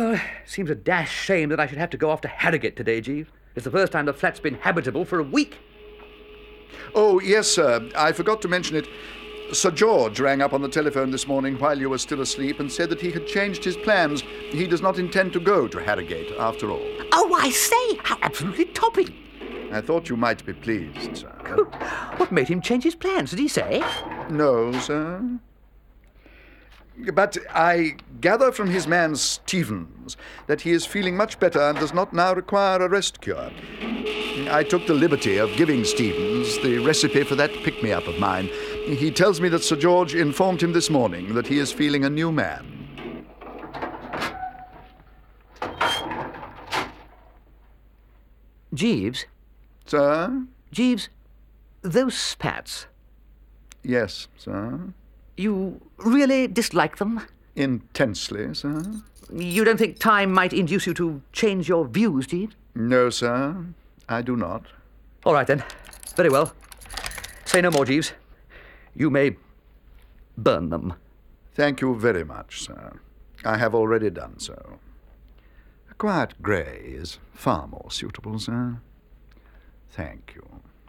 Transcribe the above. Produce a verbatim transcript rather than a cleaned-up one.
Oh, seems a dash shame that I should have to go off to Harrogate today, Jeeves. It's the first time the flat's been habitable for a week. Oh, yes, sir. I forgot to mention it. Sir George rang up on the telephone this morning while you were still asleep and said that he had changed his plans. He does not intend to go to Harrogate, after all. Oh, I say, how absolutely topping. I thought you might be pleased, sir. What made him change his plans, did he say? No, sir. But I gather from his man Stevens that he is feeling much better and does not now require a rest cure. I took the liberty of giving Stevens the recipe for that pick-me-up of mine. He tells me that Sir George informed him this morning that he is feeling a new man. Jeeves? Sir? Jeeves, those spats. Yes, sir. You really dislike them? Intensely, sir. You don't think time might induce you to change your views, Jeeves? No, sir. I do not. All right, then. Very well. Say no more, Jeeves. You may burn them. Thank you very much, sir. I have already done so. A quiet grey is far more suitable, sir. Thank you.